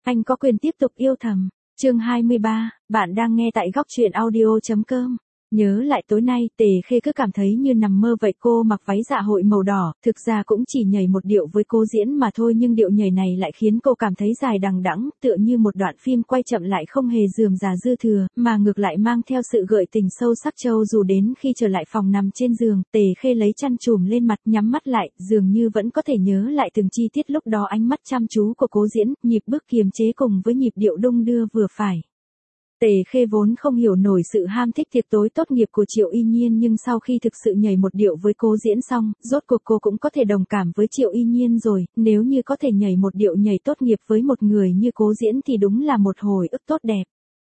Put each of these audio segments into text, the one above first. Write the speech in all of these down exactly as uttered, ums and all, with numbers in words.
Anh có quyền tiếp tục yêu thầm. Chương hai mươi ba, bạn đang nghe tại góc truyện audio chấm com. Nhớ lại tối nay, Tề Khê cứ cảm thấy như nằm mơ vậy. Cô mặc váy dạ hội màu đỏ, thực ra cũng chỉ nhảy một điệu với cô diễn mà thôi, nhưng điệu nhảy này lại khiến cô cảm thấy dài đằng đẵng, tựa như một đoạn phim quay chậm lại không hề rườm rà dư thừa, mà ngược lại mang theo sự gợi tình sâu sắc. Châu dù đến khi trở lại phòng nằm trên giường, Tề Khê lấy chăn trùm lên mặt, nhắm mắt lại, dường như vẫn có thể nhớ lại từng chi tiết lúc đó. Ánh mắt chăm chú của cố diễn, nhịp bước kiềm chế cùng với nhịp điệu đung đưa vừa phải. Tề Khê vốn không hiểu nổi sự ham thích tiệc tối tốt nghiệp của Triệu Y Nhiên, nhưng sau khi thực sự nhảy một điệu với cố diễn xong, rốt cuộc cô cũng có thể đồng cảm với Triệu Y Nhiên rồi. Nếu như có thể nhảy một điệu nhảy tốt nghiệp với một người như cố diễn thì đúng là một hồi ức tốt đẹp.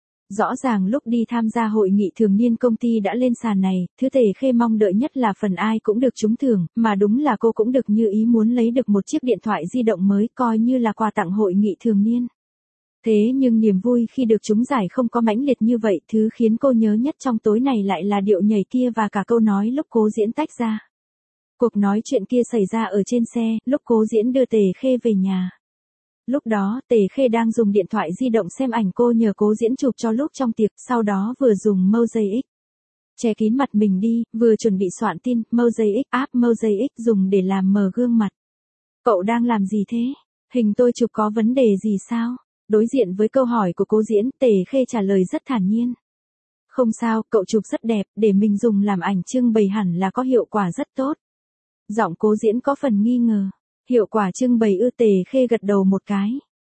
Rõ ràng lúc đi tham gia hội nghị thường niên công ty đã lên sàn này, thứ Tề Khê mong đợi nhất là phần ai cũng được trúng thưởng, mà đúng là cô cũng được như ý muốn lấy được một chiếc điện thoại di động mới, coi như là quà tặng hội nghị thường niên. Thế nhưng niềm vui khi được trúng giải không có mãnh liệt như vậy. Thứ khiến cô nhớ nhất trong tối này lại là điệu nhảy kia và cả câu nói lúc cố diễn tách ra. Cuộc nói chuyện kia xảy ra ở trên xe, lúc cố diễn đưa Tề Khê về nhà. Lúc đó, Tề Khê đang dùng điện thoại di động xem ảnh cô nhờ cố diễn chụp cho lúc trong tiệc, sau đó vừa dùng Mosaic che kín mặt mình đi, vừa chuẩn bị soạn tin. Mosaic, app Mosaic dùng để làm mờ gương mặt. Cậu đang làm gì thế? Hình tôi chụp có vấn đề gì sao? Đối diện với câu hỏi của cố diễn, Tề Khê trả lời rất thản nhiên. Không sao, cậu chụp rất đẹp, để mình dùng làm ảnh trưng bày hẳn là có hiệu quả rất tốt. Giọng cố diễn có phần nghi ngờ. Hiệu quả trưng bày ư? Tề Khê gật đầu một cái.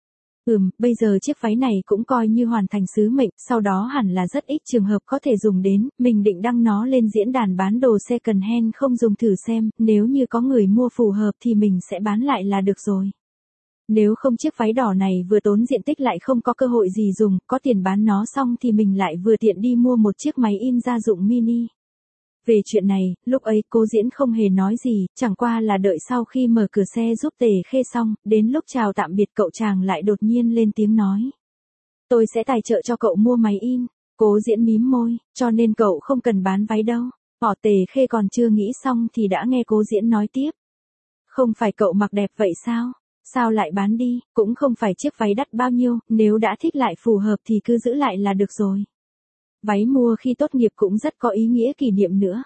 Ừm, bây giờ chiếc váy này cũng coi như hoàn thành sứ mệnh, sau đó hẳn là rất ít trường hợp có thể dùng đến, mình định đăng nó lên diễn đàn bán đồ second hand không dùng thử xem, nếu như có người mua phù hợp thì mình sẽ bán lại là được rồi. Nếu không chiếc váy đỏ này vừa tốn diện tích lại không có cơ hội gì dùng, có tiền bán nó xong thì mình lại vừa tiện đi mua một chiếc máy in gia dụng mini. Về chuyện này, lúc ấy cố diễn không hề nói gì, chẳng qua là đợi sau khi mở cửa xe giúp Tề Khê xong, đến lúc chào tạm biệt cậu chàng lại đột nhiên lên tiếng nói. Tôi sẽ tài trợ cho cậu mua máy in. Cố diễn mím môi, cho nên cậu không cần bán váy đâu. Họ Tề Khê còn chưa nghĩ xong thì đã nghe cố diễn nói tiếp. Không phải cậu mặc đẹp vậy sao? Sao lại bán đi, cũng không phải chiếc váy đắt bao nhiêu, nếu đã thích lại phù hợp thì cứ giữ lại là được rồi. Váy mua khi tốt nghiệp cũng rất có ý nghĩa kỷ niệm nữa.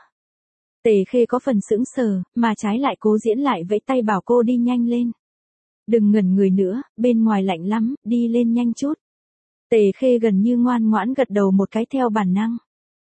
Tề Khê có phần sững sờ, mà trái lại cố diễn lại vẫy tay bảo cô đi nhanh lên. Đừng ngẩn người nữa, bên ngoài lạnh lắm, đi lên nhanh chút. Tề Khê gần như ngoan ngoãn gật đầu một cái theo bản năng.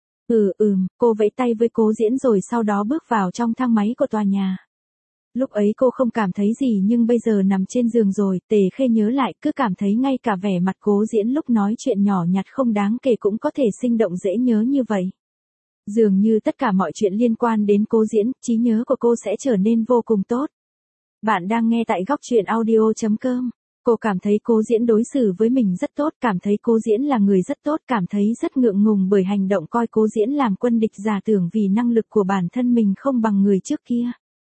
Ừ ừm, cô vẫy tay với cố diễn rồi sau đó bước vào trong thang máy của tòa nhà. Lúc ấy cô không cảm thấy gì, nhưng bây giờ nằm trên giường rồi, Tề Khê nhớ lại cứ cảm thấy ngay cả vẻ mặt cố diễn lúc nói chuyện nhỏ nhặt không đáng kể cũng có thể sinh động dễ nhớ như vậy. Dường như tất cả mọi chuyện liên quan đến cố diễn, trí nhớ của cô sẽ trở nên vô cùng tốt. Bạn đang nghe tại góc truyện audio chấm com. Cô cảm thấy cố diễn đối xử với mình rất tốt, cảm thấy cố diễn là người rất tốt, cảm thấy rất ngượng ngùng bởi hành động coi cố diễn làm quân địch, giả tưởng vì năng lực của bản thân mình không bằng người trước kia.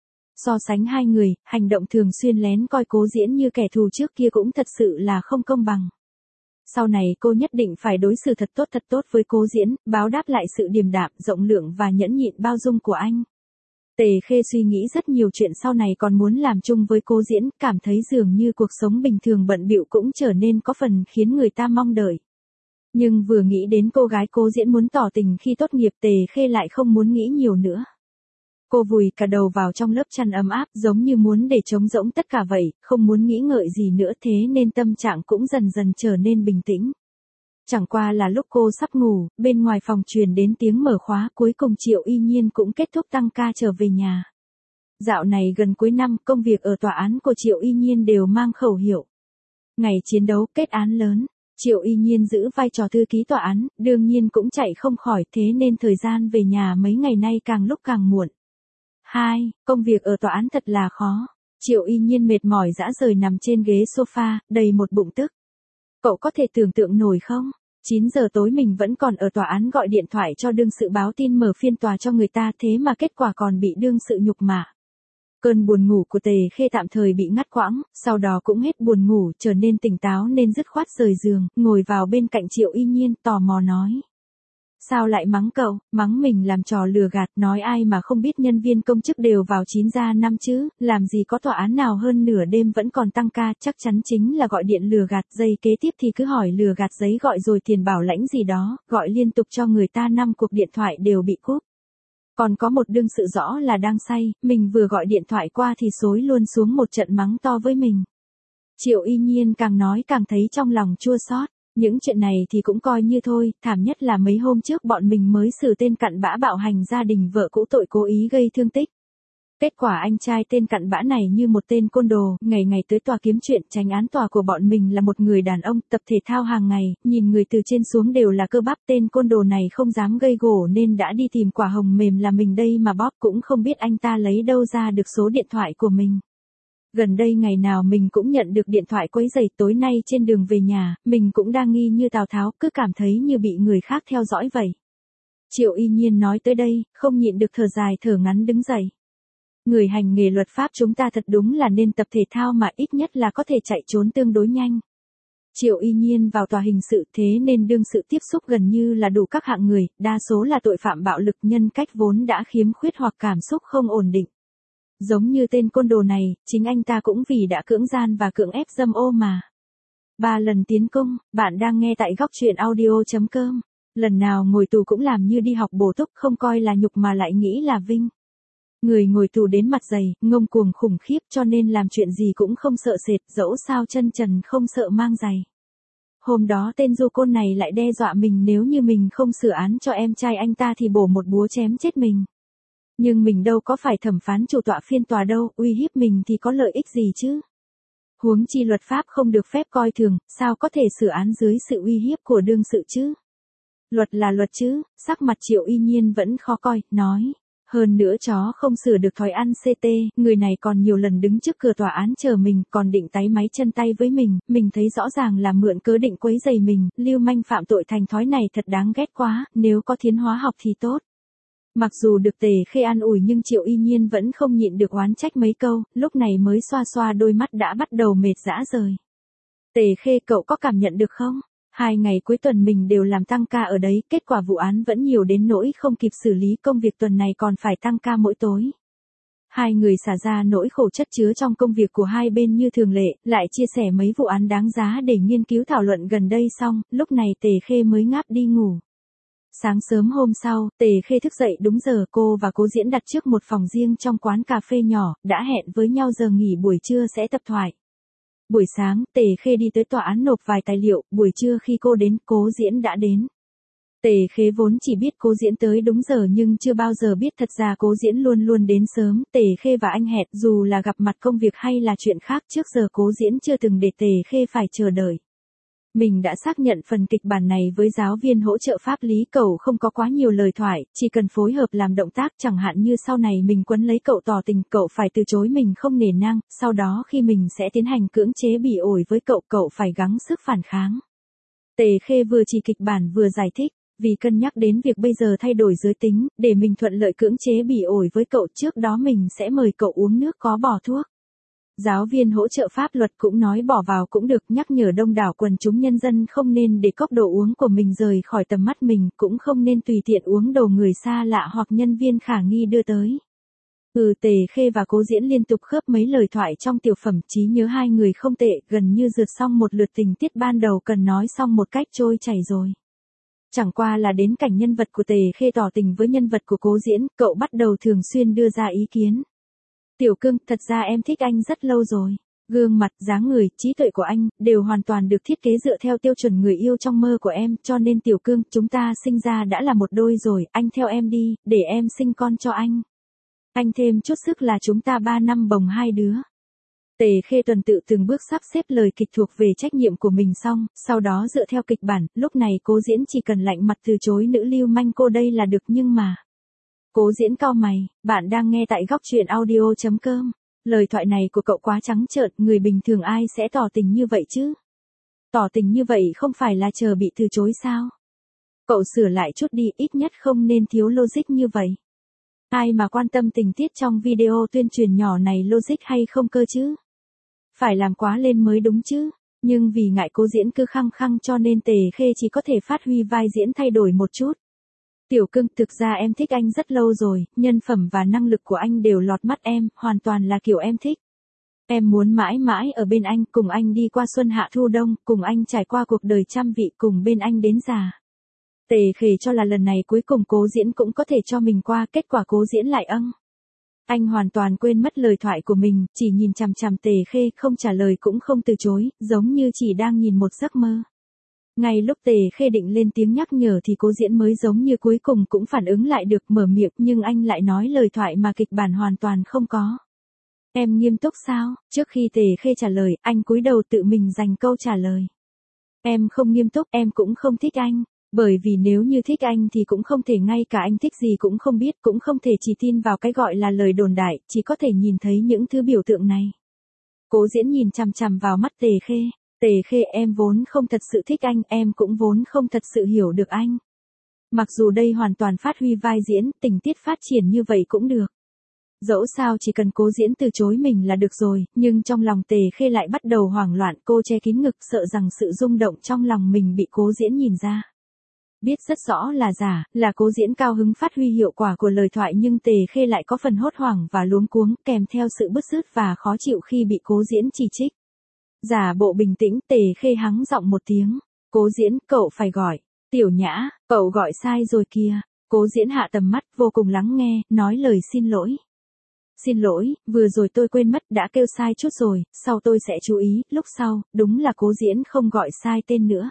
So sánh hai người, hành động thường xuyên lén coi cố diễn như kẻ thù trước kia cũng thật sự là không công bằng. Sau này cô nhất định phải đối xử thật tốt thật tốt với cố diễn, báo đáp lại sự điềm đạm, rộng lượng và nhẫn nhịn bao dung của anh. Tề Khê suy nghĩ rất nhiều chuyện sau này còn muốn làm chung với cố diễn, cảm thấy dường như cuộc sống bình thường bận bịu cũng trở nên có phần khiến người ta mong đợi. Nhưng vừa nghĩ đến cô gái cố diễn muốn tỏ tình khi tốt nghiệp, Tề Khê lại không muốn nghĩ nhiều nữa. Cô vùi cả đầu vào trong lớp chăn ấm áp, giống như muốn để trống rỗng tất cả vậy, không muốn nghĩ ngợi gì nữa, thế nên tâm trạng cũng dần dần trở nên bình tĩnh. Chẳng qua là lúc cô sắp ngủ, bên ngoài phòng truyền đến tiếng mở khóa, cuối cùng Triệu Y Nhiên cũng kết thúc tăng ca trở về nhà. Dạo này gần cuối năm, công việc ở tòa án của Triệu Y Nhiên đều mang khẩu hiệu. Ngày chiến đấu, kết án lớn. Triệu Y Nhiên giữ vai trò thư ký tòa án, đương nhiên cũng chạy không khỏi, thế nên thời gian về nhà mấy ngày nay càng lúc càng muộn. Hai, công việc ở tòa án thật là khó. Triệu Y Nhiên mệt mỏi rã rời nằm trên ghế sofa, đầy một bụng tức. Cậu có thể tưởng tượng nổi không? chín giờ tối mình vẫn còn ở tòa án gọi điện thoại cho đương sự báo tin mở phiên tòa cho người ta, thế mà kết quả còn bị đương sự nhục mạ. Cơn buồn ngủ của Tề Khê tạm thời bị ngắt quãng, sau đó cũng hết buồn ngủ, trở nên tỉnh táo nên dứt khoát rời giường, ngồi vào bên cạnh Triệu Y Nhiên, tò mò nói. Sao lại mắng cậu, mắng mình làm trò lừa gạt, nói ai mà không biết nhân viên công chức đều vào chín ra năm chứ, làm gì có tòa án nào hơn nửa đêm vẫn còn tăng ca, chắc chắn chính là gọi điện lừa gạt, giây kế tiếp thì cứ hỏi lừa gạt giấy gọi rồi tiền bảo lãnh gì đó, gọi liên tục cho người ta năm cuộc điện thoại đều bị cúp. Còn có một đương sự rõ là đang say, mình vừa gọi điện thoại qua thì xối luôn xuống một trận mắng to với mình. Triệu Y Nhiên càng nói càng thấy trong lòng chua xót. Những chuyện này thì cũng coi như thôi, thảm nhất là mấy hôm trước bọn mình mới xử tên cặn bã bạo hành gia đình vợ cũ tội cố ý gây thương tích. Kết quả anh trai tên cặn bã này như một tên côn đồ, ngày ngày tới tòa kiếm chuyện, tránh án tòa của bọn mình là một người đàn ông, tập thể thao hàng ngày, nhìn người từ trên xuống đều là cơ bắp, tên côn đồ này không dám gây gổ nên đã đi tìm quả hồng mềm là mình đây mà bóp, cũng không biết anh ta lấy đâu ra được số điện thoại của mình. Gần đây ngày nào mình cũng nhận được điện thoại quấy rầy, tối nay trên đường về nhà, mình cũng đang nghi như Tào Tháo, cứ cảm thấy như bị người khác theo dõi vậy. Triệu Y Nhiên nói tới đây, không nhịn được thở dài thở ngắn đứng dậy. Người hành nghề luật pháp chúng ta thật đúng là nên tập thể thao mà ít nhất là có thể chạy trốn tương đối nhanh. Triệu Y Nhiên vào tòa hình sự thế nên đương sự tiếp xúc gần như là đủ các hạng người, đa số là tội phạm bạo lực nhân cách vốn đã khiếm khuyết hoặc cảm xúc không ổn định. Giống như tên côn đồ này, chính anh ta cũng vì đã cưỡng gian và cưỡng ép dâm ô mà. Ba lần tiến cung, bạn đang nghe tại góc truyện audio chấm com. Lần nào ngồi tù cũng làm như đi học bổ túc, không coi là nhục mà lại nghĩ là vinh. Người ngồi tù đến mặt dày, ngông cuồng khủng khiếp cho nên làm chuyện gì cũng không sợ sệt, dẫu sao chân trần không sợ mang giày. Hôm đó tên du côn này lại đe dọa mình nếu như mình không sửa án cho em trai anh ta thì bổ một búa chém chết mình. Nhưng mình đâu có phải thẩm phán chủ tọa phiên tòa đâu, uy hiếp mình thì có lợi ích gì chứ? Huống chi luật pháp không được phép coi thường, sao có thể xử án dưới sự uy hiếp của đương sự chứ? Luật là luật chứ, sắc mặt Triệu Y Nhiên vẫn khó coi, nói. Hơn nữa chó không sửa được thói ăn xê tê, người này còn nhiều lần đứng trước cửa tòa án chờ mình, còn định táy máy chân tay với mình, mình thấy rõ ràng là mượn cớ định quấy rầy mình, lưu manh phạm tội thành thói này thật đáng ghét quá, nếu có thiến hóa học thì tốt. Mặc dù được Tề Khê an ủi nhưng Triệu Y Nhiên vẫn không nhịn được oán trách mấy câu, lúc này mới xoa xoa đôi mắt đã bắt đầu mệt rã rời. Tề Khê cậu có cảm nhận được không? Hai ngày cuối tuần mình đều làm tăng ca ở đấy, kết quả vụ án vẫn nhiều đến nỗi không kịp xử lý, công việc tuần này còn phải tăng ca mỗi tối. Hai người xả ra nỗi khổ chất chứa trong công việc của hai bên như thường lệ, lại chia sẻ mấy vụ án đáng giá để nghiên cứu thảo luận gần đây xong, lúc này Tề Khê mới ngáp đi ngủ. Sáng sớm hôm sau, Tề Khê thức dậy đúng giờ, cô và Cố Diễn đặt trước một phòng riêng trong quán cà phê nhỏ, đã hẹn với nhau giờ nghỉ buổi trưa sẽ tập thoại. Buổi sáng, Tề Khê đi tới tòa án nộp vài tài liệu, buổi trưa khi cô đến, Cố Diễn đã đến. Tề Khê vốn chỉ biết Cố Diễn tới đúng giờ nhưng chưa bao giờ biết thật ra Cố Diễn luôn luôn đến sớm, Tề Khê và anh hẹn dù là gặp mặt công việc hay là chuyện khác trước giờ Cố Diễn chưa từng để Tề Khê phải chờ đợi. Mình đã xác nhận phần kịch bản này với giáo viên hỗ trợ pháp lý, cậu không có quá nhiều lời thoại, chỉ cần phối hợp làm động tác, chẳng hạn như sau này mình quấn lấy cậu tỏ tình, cậu phải từ chối mình không nể nang, sau đó khi mình sẽ tiến hành cưỡng chế bị ổi với cậu, cậu phải gắng sức phản kháng. Tề Khê vừa chỉ kịch bản vừa giải thích, vì cân nhắc đến việc bây giờ thay đổi giới tính, để mình thuận lợi cưỡng chế bị ổi với cậu, trước đó mình sẽ mời cậu uống nước có bỏ thuốc. Giáo viên hỗ trợ pháp luật cũng nói bỏ vào cũng được, nhắc nhở đông đảo quần chúng nhân dân không nên để cốc đồ uống của mình rời khỏi tầm mắt mình, cũng không nên tùy tiện uống đồ người xa lạ hoặc nhân viên khả nghi đưa tới. Ừ, Tề Khê và Cố Diễn liên tục khớp mấy lời thoại trong tiểu phẩm, trí nhớ hai người không tệ, gần như rượt xong một lượt tình tiết ban đầu cần nói xong một cách trôi chảy rồi. Chẳng qua là đến cảnh nhân vật của Tề Khê tỏ tình với nhân vật của Cố Diễn, cậu bắt đầu thường xuyên đưa ra ý kiến. Tiểu Cương, thật ra em thích anh rất lâu rồi. Gương mặt, dáng người, trí tuệ của anh, đều hoàn toàn được thiết kế dựa theo tiêu chuẩn người yêu trong mơ của em, cho nên Tiểu Cương, chúng ta sinh ra đã là một đôi rồi, anh theo em đi, để em sinh con cho anh. Anh thêm chút sức là chúng ta ba năm bồng hai đứa. Tề Khê tuần tự từng bước sắp xếp lời kịch thuộc về trách nhiệm của mình xong, sau đó dựa theo kịch bản, lúc này Cố Diễn chỉ cần lạnh mặt từ chối nữ lưu manh cô đây là được, nhưng mà... Cố Diễn cau mày, bạn đang nghe tại góc truyện audio chấm com. Lời thoại này của cậu quá trắng trợn, người bình thường ai sẽ tỏ tình như vậy chứ? Tỏ tình như vậy không phải là chờ bị từ chối sao? Cậu sửa lại chút đi, ít nhất không nên thiếu logic như vậy. Ai mà quan tâm tình tiết trong video tuyên truyền nhỏ này logic hay không cơ chứ? Phải làm quá lên mới đúng chứ? Nhưng vì ngại Cố Diễn cứ khăng khăng cho nên Tề Khê chỉ có thể phát huy vai diễn thay đổi một chút. Tiểu cưng, thực ra em thích anh rất lâu rồi, nhân phẩm và năng lực của anh đều lọt mắt em, hoàn toàn là kiểu em thích. Em muốn mãi mãi ở bên anh, cùng anh đi qua xuân hạ thu đông, cùng anh trải qua cuộc đời trăm vị, cùng bên anh đến già. Tề Khê cho là lần này cuối cùng Cố Diễn cũng có thể cho mình qua, kết quả Cố Diễn lại âng. Anh hoàn toàn quên mất lời thoại của mình, chỉ nhìn chằm chằm Tề Khê, không trả lời cũng không từ chối, giống như chỉ đang nhìn một giấc mơ. Ngay lúc Tề Khê định lên tiếng nhắc nhở thì Cố Diễn mới giống như cuối cùng cũng phản ứng lại được, mở miệng, nhưng anh lại nói lời thoại mà kịch bản hoàn toàn không có. Em nghiêm túc sao? Trước khi Tề Khê trả lời, anh cúi đầu tự mình dành câu trả lời. Em không nghiêm túc, em cũng không thích anh. Bởi vì nếu như thích anh thì cũng không thể ngay cả anh thích gì cũng không biết, cũng không thể chỉ tin vào cái gọi là lời đồn đại, chỉ có thể nhìn thấy những thứ biểu tượng này. Cố Diễn nhìn chằm chằm vào mắt Tề Khê. Tề Khê, em vốn không thật sự thích anh, em cũng vốn không thật sự hiểu được anh. Mặc dù đây hoàn toàn phát huy vai diễn, tình tiết phát triển như vậy cũng được. Dẫu sao chỉ cần Cố Diễn từ chối mình là được rồi, nhưng trong lòng Tề Khê lại bắt đầu hoảng loạn, cô che kín ngực sợ rằng sự rung động trong lòng mình bị Cố Diễn nhìn ra. Biết rất rõ là giả, là Cố Diễn cao hứng phát huy hiệu quả của lời thoại, nhưng Tề Khê lại có phần hốt hoảng và luống cuống, kèm theo sự bứt rứt và khó chịu khi bị Cố Diễn chỉ trích. Giả bộ bình tĩnh, Tề Khê hắng giọng một tiếng. Cố Diễn, cậu phải gọi. Tiểu Nhã, cậu gọi sai rồi kìa. Cố Diễn hạ tầm mắt, vô cùng lắng nghe, nói lời xin lỗi. Xin lỗi, vừa rồi tôi quên mất, đã kêu sai chút rồi, sau tôi sẽ chú ý, lúc sau, đúng là Cố Diễn không gọi sai tên nữa.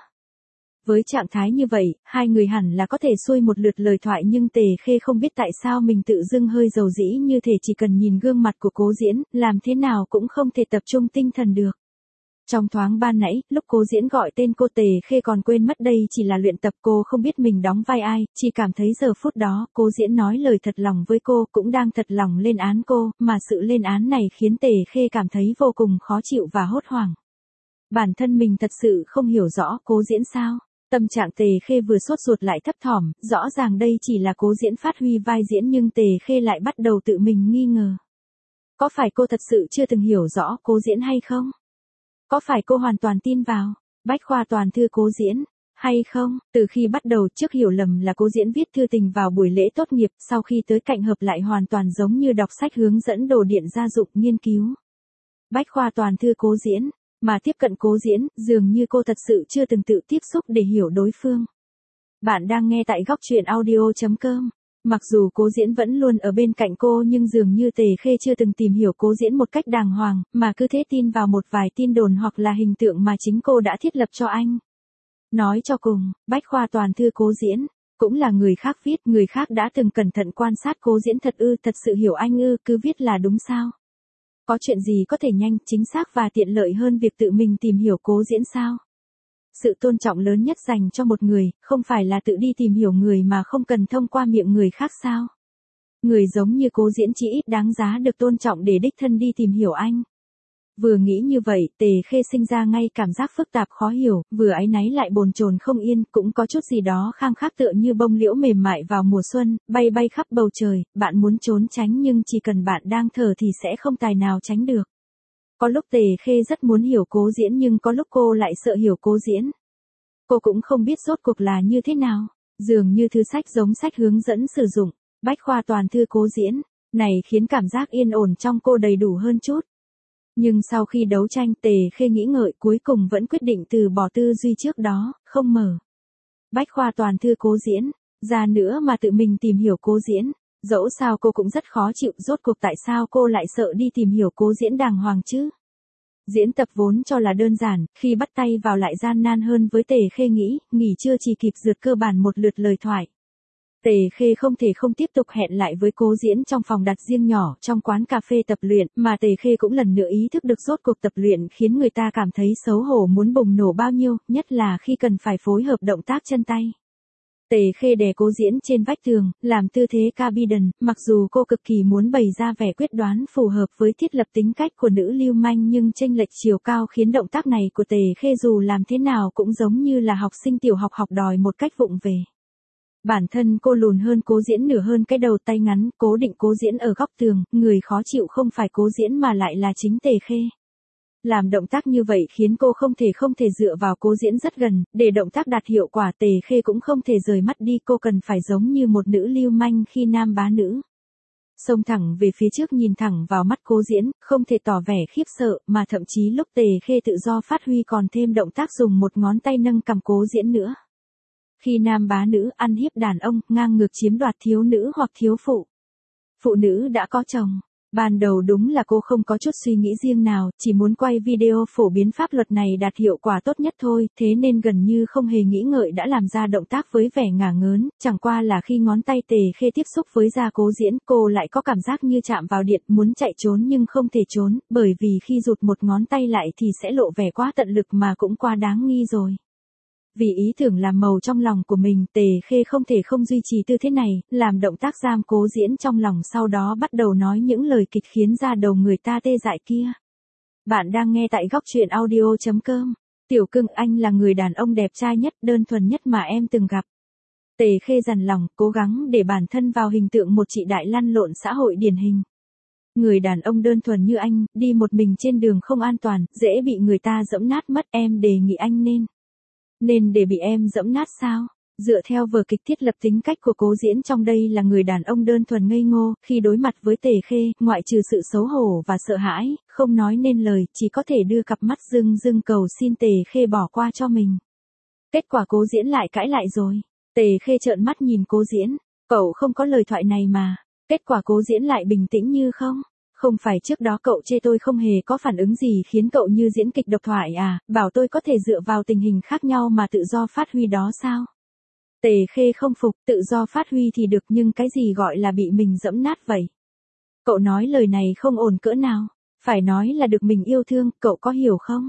Với trạng thái như vậy, hai người hẳn là có thể xuôi một lượt lời thoại, nhưng Tề Khê không biết tại sao mình tự dưng hơi dầu dĩ, như thể chỉ cần nhìn gương mặt của Cố Diễn, làm thế nào cũng không thể tập trung tinh thần được. Trong thoáng ban nãy, lúc Cố Diễn gọi tên cô, Tề Khê còn quên mất đây chỉ là luyện tập, cô không biết mình đóng vai ai, chỉ cảm thấy giờ phút đó, Cố Diễn nói lời thật lòng với cô, cũng đang thật lòng lên án cô, mà sự lên án này khiến Tề Khê cảm thấy vô cùng khó chịu và hốt hoảng. Bản thân mình thật sự không hiểu rõ Cố Diễn sao? Tâm trạng Tề Khê vừa sốt ruột lại thấp thỏm, rõ ràng đây chỉ là Cố Diễn phát huy vai diễn, nhưng Tề Khê lại bắt đầu tự mình nghi ngờ. Có phải cô thật sự chưa từng hiểu rõ Cố Diễn hay không? Có phải cô hoàn toàn tin vào bách khoa toàn thư Cố Diễn, hay không? Từ khi bắt đầu, trước hiểu lầm là Cố Diễn viết thư tình vào buổi lễ tốt nghiệp, sau khi tới cạnh hợp lại hoàn toàn giống như đọc sách hướng dẫn đồ điện gia dụng nghiên cứu. Bách khoa toàn thư Cố Diễn, mà tiếp cận Cố Diễn, dường như cô thật sự chưa từng tự tiếp xúc để hiểu đối phương. Bạn đang nghe tại góc truyện audio chấm com. Mặc dù Cố Diễn vẫn luôn ở bên cạnh cô, nhưng dường như Tề Khê chưa từng tìm hiểu Cố Diễn một cách đàng hoàng, mà cứ thế tin vào một vài tin đồn hoặc là hình tượng mà chính cô đã thiết lập cho anh. Nói cho cùng, bách khoa toàn thư Cố Diễn, cũng là người khác viết, người khác đã từng cẩn thận quan sát Cố Diễn thật ư, thật sự hiểu anh ư, cứ viết là đúng sao? Có chuyện gì có thể nhanh, chính xác và tiện lợi hơn việc tự mình tìm hiểu Cố Diễn sao? Sự tôn trọng lớn nhất dành cho một người, không phải là tự đi tìm hiểu người mà không cần thông qua miệng người khác sao? Người giống như Cố Diễn chỉ ít đáng giá được tôn trọng để đích thân đi tìm hiểu anh. Vừa nghĩ như vậy, Tề Khê sinh ra ngay cảm giác phức tạp khó hiểu, vừa áy náy lại bồn chồn không yên, cũng có chút gì đó khang khác, tựa như bông liễu mềm mại vào mùa xuân, bay bay khắp bầu trời, bạn muốn trốn tránh nhưng chỉ cần bạn đang thở thì sẽ không tài nào tránh được. Có lúc Tề Khê rất muốn hiểu Cố Diễn, nhưng có lúc cô lại sợ hiểu Cố Diễn. Cô cũng không biết rốt cuộc là như thế nào. Dường như thư sách giống sách hướng dẫn sử dụng, bách khoa toàn thư Cố Diễn, này khiến cảm giác yên ổn trong cô đầy đủ hơn chút. Nhưng sau khi đấu tranh, Tề Khê nghĩ ngợi, cuối cùng vẫn quyết định từ bỏ tư duy trước đó, không mở bách khoa toàn thư Cố Diễn ra nữa mà tự mình tìm hiểu Cố Diễn. Dẫu sao cô cũng rất khó chịu, rốt cuộc tại sao cô lại sợ đi tìm hiểu Cố Diễn đàng hoàng chứ? Diễn tập vốn cho là đơn giản, khi bắt tay vào lại gian nan hơn, với Tề Khê nghĩ, nghỉ trưa chỉ kịp dượt cơ bản một lượt lời thoại. Tề Khê không thể không tiếp tục hẹn lại với Cố Diễn trong phòng đặt riêng nhỏ, trong quán cà phê tập luyện, mà Tề Khê cũng lần nữa ý thức được rốt cuộc tập luyện khiến người ta cảm thấy xấu hổ muốn bùng nổ bao nhiêu, nhất là khi cần phải phối hợp động tác chân tay. Tề Khê đè Cố Diễn trên vách tường, làm tư thế Carbidon, mặc dù cô cực kỳ muốn bày ra vẻ quyết đoán phù hợp với thiết lập tính cách của nữ lưu manh, nhưng chênh lệch chiều cao khiến động tác này của Tề Khê dù làm thế nào cũng giống như là học sinh tiểu học học đòi một cách vụng về. Bản thân cô lùn hơn Cố Diễn nửa, hơn cái đầu, tay ngắn, cố định Cố Diễn ở góc tường, người khó chịu không phải Cố Diễn mà lại là chính Tề Khê. Làm động tác như vậy khiến cô không thể không thể dựa vào Cố Diễn rất gần, để động tác đạt hiệu quả Tề Khê cũng không thể rời mắt đi, cô cần phải giống như một nữ lưu manh khi nam bá nữ. Xông thẳng về phía trước nhìn thẳng vào mắt Cố Diễn, không thể tỏ vẻ khiếp sợ, mà thậm chí lúc Tề Khê tự do phát huy còn thêm động tác dùng một ngón tay nâng cằm Cố Diễn nữa. Khi nam bá nữ ăn hiếp đàn ông, ngang ngược chiếm đoạt thiếu nữ hoặc thiếu phụ. Phụ nữ đã có chồng. Ban đầu đúng là cô không có chút suy nghĩ riêng nào, chỉ muốn quay video phổ biến pháp luật này đạt hiệu quả tốt nhất thôi, thế nên gần như không hề nghĩ ngợi đã làm ra động tác với vẻ ngả ngớn, chẳng qua là khi ngón tay Tề Khê tiếp xúc với da Cố Diễn, cô lại có cảm giác như chạm vào điện, muốn chạy trốn nhưng không thể trốn, bởi vì khi rụt một ngón tay lại thì sẽ lộ vẻ quá tận lực mà cũng quá đáng nghi rồi. Vì ý tưởng làm màu trong lòng của mình, Tề Khê không thể không duy trì tư thế này, làm động tác giam Cố Diễn trong lòng, sau đó bắt đầu nói những lời kịch khiến da đầu người ta tê dại kia. Bạn đang nghe tại góc truyện audio chấm com. Tiểu Cưng, anh là người đàn ông đẹp trai nhất, đơn thuần nhất mà em từng gặp. Tề Khê dằn lòng, cố gắng để bản thân vào hình tượng một chị đại lăn lộn xã hội điển hình. Người đàn ông đơn thuần như anh, đi một mình trên đường không an toàn, dễ bị người ta giẫm nát mất, em đề nghị anh nên. Nên để bị em giẫm nát sao? Dựa theo vở kịch thiết lập tính cách của Cố Diễn trong đây là người đàn ông đơn thuần ngây ngô, khi đối mặt với Tề Khê, ngoại trừ sự xấu hổ và sợ hãi, không nói nên lời, chỉ có thể đưa cặp mắt rưng rưng cầu xin Tề Khê bỏ qua cho mình. Kết quả Cố Diễn lại cãi lại rồi. Tề Khê trợn mắt nhìn Cố Diễn, cậu không có lời thoại này mà. Kết quả Cố Diễn lại bình tĩnh như không. Không phải trước đó cậu chê tôi không hề có phản ứng gì khiến cậu như diễn kịch độc thoại à, bảo tôi có thể dựa vào tình hình khác nhau mà tự do phát huy đó sao? Tề Khê không phục, tự do phát huy thì được nhưng cái gì gọi là bị mình giẫm nát vậy? Cậu nói lời này không ổn cỡ nào, phải nói là được mình yêu thương, cậu có hiểu không?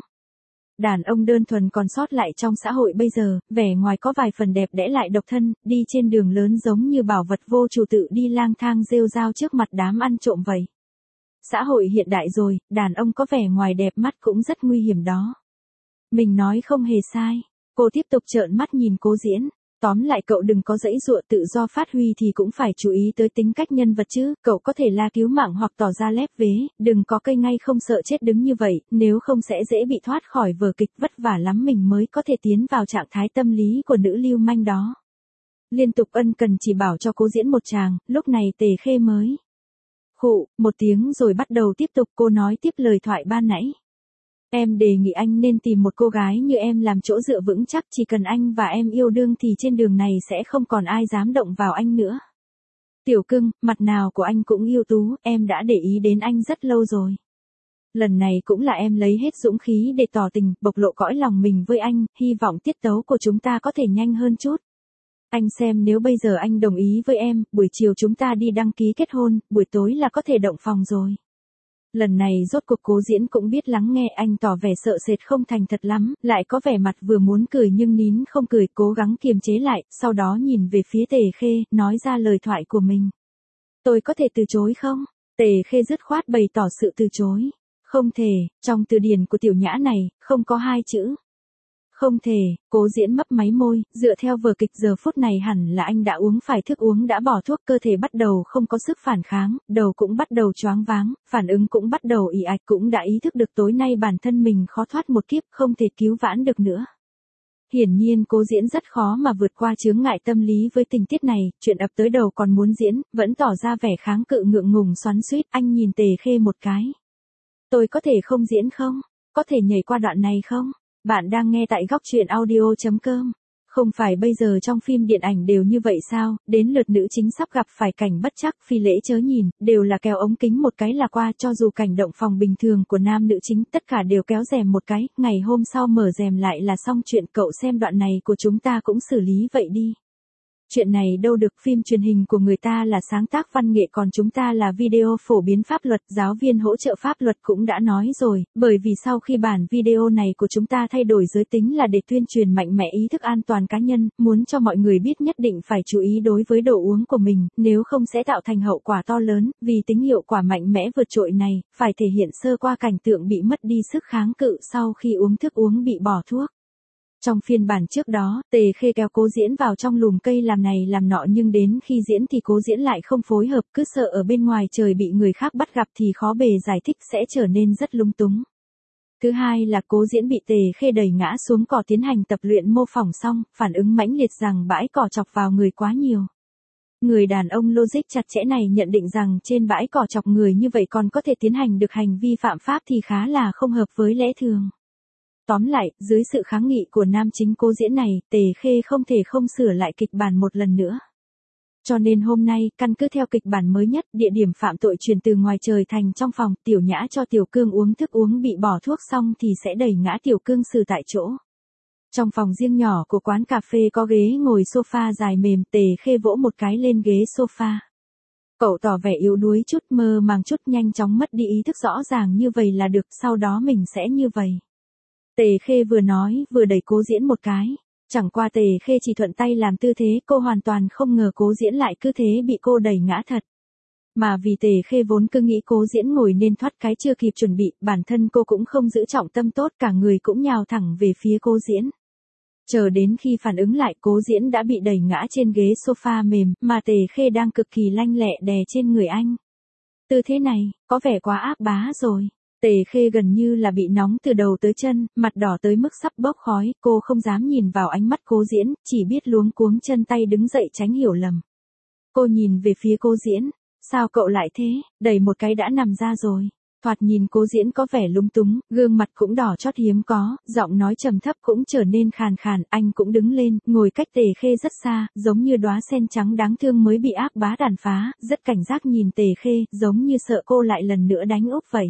Đàn ông đơn thuần còn sót lại trong xã hội bây giờ, vẻ ngoài có vài phần đẹp đẽ lại độc thân, đi trên đường lớn giống như bảo vật vô chủ tự đi lang thang rêu rao trước mặt đám ăn trộm vậy. Xã hội hiện đại rồi, đàn ông có vẻ ngoài đẹp mắt cũng rất nguy hiểm đó. Mình nói không hề sai. Cô tiếp tục trợn mắt nhìn Cố Diễn. Tóm lại cậu đừng có giãy giụa, tự do phát huy thì cũng phải chú ý tới tính cách nhân vật chứ. Cậu có thể la cứu mạng hoặc tỏ ra lép vế, đừng có cây ngay không sợ chết đứng như vậy, nếu không sẽ dễ bị thoát khỏi vở kịch, vất vả lắm mình mới có thể tiến vào trạng thái tâm lý của nữ lưu manh đó. Liên tục ân cần chỉ bảo cho Cố Diễn một tràng, lúc này Tề Khê mới khụ một tiếng rồi bắt đầu tiếp tục. Cô nói tiếp lời thoại ban nãy. Em đề nghị anh nên tìm một cô gái như em làm chỗ dựa vững chắc, chỉ cần anh và em yêu đương thì trên đường này sẽ không còn ai dám động vào anh nữa. Tiểu Cưng, mặt nào của anh cũng ưu tú, em đã để ý đến anh rất lâu rồi. Lần này cũng là em lấy hết dũng khí để tỏ tình, bộc lộ cõi lòng mình với anh, hy vọng tiết tấu của chúng ta có thể nhanh hơn chút. Anh xem nếu bây giờ anh đồng ý với em, buổi chiều chúng ta đi đăng ký kết hôn, buổi tối là có thể động phòng rồi. Lần này rốt cuộc Cố Diễn cũng biết lắng nghe, anh tỏ vẻ sợ sệt không thành thật lắm, lại có vẻ mặt vừa muốn cười nhưng nín không cười, cố gắng kiềm chế lại, sau đó nhìn về phía Tề Khê, nói ra lời thoại của mình. Tôi có thể từ chối không? Tề Khê dứt khoát bày tỏ sự từ chối. Không thể, trong từ điển của tiểu nhã này, không có hai chữ. Không thể, Cố Diễn mấp máy môi, dựa theo vở kịch giờ phút này hẳn là anh đã uống phải thức uống đã bỏ thuốc, cơ thể bắt đầu không có sức phản kháng, đầu cũng bắt đầu choáng váng, phản ứng cũng bắt đầu ì ạch, cũng đã ý thức được tối nay bản thân mình khó thoát một kiếp, không thể cứu vãn được nữa. Hiển nhiên Cố Diễn rất khó mà vượt qua chướng ngại tâm lý với tình tiết này, chuyện ập tới đầu còn muốn diễn, vẫn tỏ ra vẻ kháng cự ngượng ngùng xoắn xuýt, anh nhìn Tề Khê một cái. Tôi có thể không diễn không? Có thể nhảy qua đoạn này không? Bạn đang nghe tại góc truyện audio chấm com. Không phải bây giờ trong phim điện ảnh đều như vậy sao, đến lượt nữ chính sắp gặp phải cảnh bất trắc, phi lễ chớ nhìn, đều là kéo ống kính một cái là qua, cho dù cảnh động phòng bình thường của nam nữ chính, tất cả đều kéo rèm một cái, ngày hôm sau mở rèm lại là xong chuyện, cậu xem đoạn này của chúng ta cũng xử lý vậy đi. Chuyện này đâu được, phim truyền hình của người ta là sáng tác văn nghệ còn chúng ta là video phổ biến pháp luật, giáo viên hỗ trợ pháp luật cũng đã nói rồi, bởi vì sau khi bản video này của chúng ta thay đổi giới tính là để tuyên truyền mạnh mẽ ý thức an toàn cá nhân, muốn cho mọi người biết nhất định phải chú ý đối với đồ uống của mình, nếu không sẽ tạo thành hậu quả to lớn, vì tính hiệu quả mạnh mẽ vượt trội này, phải thể hiện sơ qua cảnh tượng bị mất đi sức kháng cự sau khi uống thức uống bị bỏ thuốc. Trong phiên bản trước đó, Tề Khê kéo Cố Diễn vào trong lùm cây làm này làm nọ nhưng đến khi diễn thì Cố Diễn lại không phối hợp, cứ sợ ở bên ngoài trời bị người khác bắt gặp thì khó bề giải thích sẽ trở nên rất lung túng. Thứ hai là Cố Diễn bị Tề Khê đẩy ngã xuống cỏ tiến hành tập luyện mô phỏng xong, phản ứng mãnh liệt rằng bãi cỏ chọc vào người quá nhiều. Người đàn ông logic chặt chẽ này nhận định rằng trên bãi cỏ chọc người như vậy còn có thể tiến hành được hành vi phạm pháp thì khá là không hợp với lẽ thường. Tóm lại, dưới sự kháng nghị của nam chính Cố Diễn này, Tề Khê không thể không sửa lại kịch bản một lần nữa. Cho nên hôm nay, căn cứ theo kịch bản mới nhất, địa điểm phạm tội chuyển từ ngoài trời thành trong phòng, Tiểu Nhã cho Tiểu Cương uống thức uống bị bỏ thuốc xong thì sẽ đẩy ngã Tiểu Cương xử tại chỗ. Trong phòng riêng nhỏ của quán cà phê có ghế ngồi sofa dài mềm, Tề Khê vỗ một cái lên ghế sofa. Cậu tỏ vẻ yếu đuối chút, mơ màng chút, nhanh chóng mất đi ý thức, rõ ràng như vậy là được, sau đó mình sẽ như vậy. Tề Khê vừa nói, vừa đẩy Cố Diễn một cái. Chẳng qua Tề Khê chỉ thuận tay làm tư thế, cô hoàn toàn không ngờ Cố Diễn lại cứ thế bị cô đẩy ngã thật. Mà vì Tề Khê vốn cứ nghĩ Cố Diễn ngồi nên thoát cái chưa kịp chuẩn bị, bản thân cô cũng không giữ trọng tâm tốt, cả người cũng nhào thẳng về phía Cố Diễn. Chờ đến khi phản ứng lại, Cố Diễn đã bị đẩy ngã trên ghế sofa mềm, mà Tề Khê đang cực kỳ lanh lẹ đè trên người anh. Tư thế này, có vẻ quá áp bá rồi. Tề Khê gần như là bị nóng từ đầu tới chân, mặt đỏ tới mức sắp bốc khói, cô không dám nhìn vào ánh mắt Cố Diễn, chỉ biết luống cuống chân tay đứng dậy tránh hiểu lầm. Cô nhìn về phía Cố Diễn, sao cậu lại thế, đẩy một cái đã nằm ra rồi. Thoạt nhìn Cố Diễn có vẻ lúng túng, gương mặt cũng đỏ chót hiếm có, giọng nói trầm thấp cũng trở nên khàn khàn, anh cũng đứng lên, ngồi cách Tề Khê rất xa, giống như đóa sen trắng đáng thương mới bị áp bá đàn phá, rất cảnh giác nhìn Tề Khê, giống như sợ cô lại lần nữa đánh úp vậy.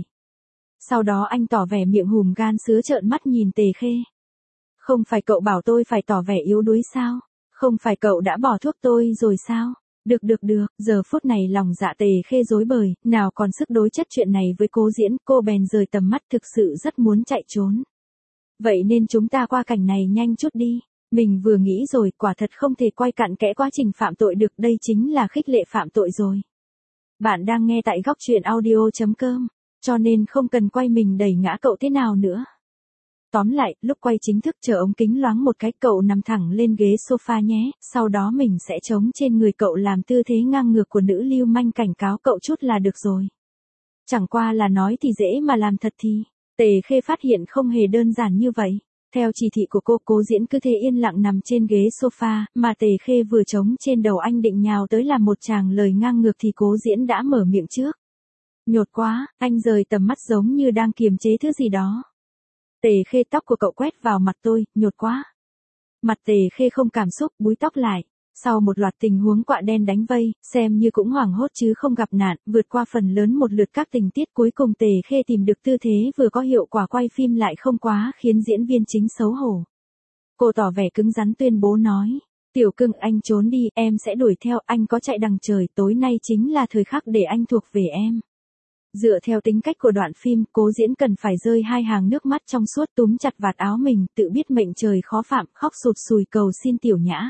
Sau đó anh tỏ vẻ miệng hùm gan sứa trợn mắt nhìn Tề Khê. Không phải cậu bảo tôi phải tỏ vẻ yếu đuối sao? Không phải cậu đã bỏ thuốc tôi rồi sao? Được được được, giờ phút này lòng dạ Tề Khê rối bời, nào còn sức đối chất chuyện này với Cố Diễn, cô bèn rời tầm mắt, thực sự rất muốn chạy trốn. Vậy nên chúng ta qua cảnh này nhanh chút đi. Mình vừa nghĩ rồi, quả thật không thể quay cặn kẽ quá trình phạm tội được, đây chính là khích lệ phạm tội rồi. Bạn đang nghe tại góc truyện audio chấm com. Cho nên không cần quay mình đẩy ngã cậu thế nào nữa. Tóm lại, lúc quay chính thức chờ ống kính loáng một cái, cậu nằm thẳng lên ghế sofa nhé, sau đó mình sẽ chống trên người cậu làm tư thế ngang ngược của nữ lưu manh, cảnh cáo cậu chút là được rồi. Chẳng qua là nói thì dễ mà làm thật thì. Tề Khê phát hiện không hề đơn giản như vậy. Theo chỉ thị của cô, Cố Diễn cứ thế yên lặng nằm trên ghế sofa, mà Tề Khê vừa chống trên đầu anh định nhào tới làm một tràng lời ngang ngược thì Cố Diễn đã mở miệng trước. Nhột quá, anh rời tầm mắt giống như đang kiềm chế thứ gì đó. Tề Khê, tóc của cậu quét vào mặt tôi, nhột quá. Mặt Tề Khê không cảm xúc, búi tóc lại. Sau một loạt tình huống quạ đen đánh vây, xem như cũng hoảng hốt chứ không gặp nạn, vượt qua phần lớn một lượt các tình tiết, cuối cùng Tề Khê tìm được tư thế vừa có hiệu quả quay phim lại không quá khiến diễn viên chính xấu hổ. Cô tỏ vẻ cứng rắn tuyên bố nói. Tiểu Cương, anh trốn đi, em sẽ đuổi theo, anh có chạy đằng trời, tối nay chính là thời khắc để anh thuộc về em. Dựa theo tính cách của đoạn phim, Cố Diễn cần phải rơi hai hàng nước mắt trong suốt, túm chặt vạt áo mình, tự biết mệnh trời khó phạm, khóc sụt sùi cầu xin Tiểu Nhã.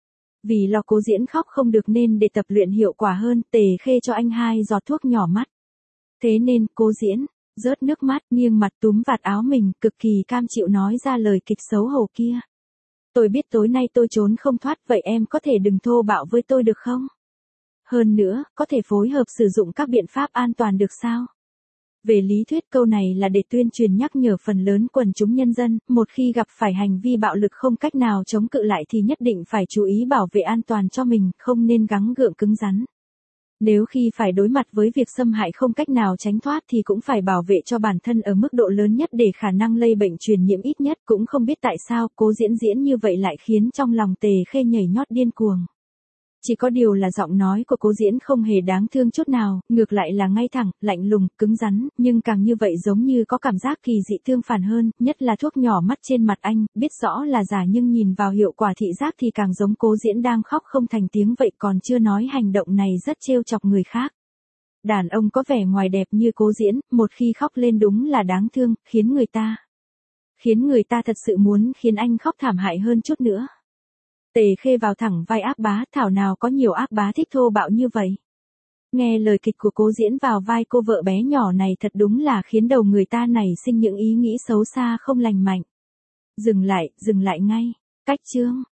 Vì lo Cố Diễn khóc không được nên để tập luyện hiệu quả hơn, Tề Khê cho anh hai giọt thuốc nhỏ mắt. Thế nên, Cố Diễn rớt nước mắt, nghiêng mặt túm vạt áo mình, cực kỳ cam chịu nói ra lời kịch xấu hổ kia. Tôi biết tối nay tôi trốn không thoát, vậy em có thể đừng thô bạo với tôi được không? Hơn nữa, có thể phối hợp sử dụng các biện pháp an toàn được sao? Về lý thuyết câu này là để tuyên truyền nhắc nhở phần lớn quần chúng nhân dân, một khi gặp phải hành vi bạo lực không cách nào chống cự lại thì nhất định phải chú ý bảo vệ an toàn cho mình, không nên gắng gượng cứng rắn. Nếu khi phải đối mặt với việc xâm hại không cách nào tránh thoát thì cũng phải bảo vệ cho bản thân ở mức độ lớn nhất để khả năng lây bệnh truyền nhiễm ít nhất. Cũng không biết tại sao Cố Diễn diễn như vậy lại khiến trong lòng Tề Khê nhảy nhót điên cuồng. Chỉ có điều là giọng nói của Cố Diễn không hề đáng thương chút nào, ngược lại là ngay thẳng, lạnh lùng, cứng rắn, nhưng càng như vậy giống như có cảm giác kỳ dị tương phản hơn, nhất là thuốc nhỏ mắt trên mặt anh, biết rõ là giả nhưng nhìn vào hiệu quả thị giác thì càng giống Cố Diễn đang khóc không thành tiếng vậy, còn chưa nói hành động này rất trêu chọc người khác. Đàn ông có vẻ ngoài đẹp như Cố Diễn, một khi khóc lên đúng là đáng thương, khiến người ta, khiến người ta thật sự muốn khiến anh khóc thảm hại hơn chút nữa. Tề Khê vào thẳng vai ác bá, thảo nào có nhiều ác bá thích thô bạo như vậy. Nghe lời kịch của Cố Diễn vào vai cô vợ bé nhỏ này thật đúng là khiến đầu người ta nảy sinh những ý nghĩ xấu xa không lành mạnh. Dừng lại, dừng lại ngay. Cách chương.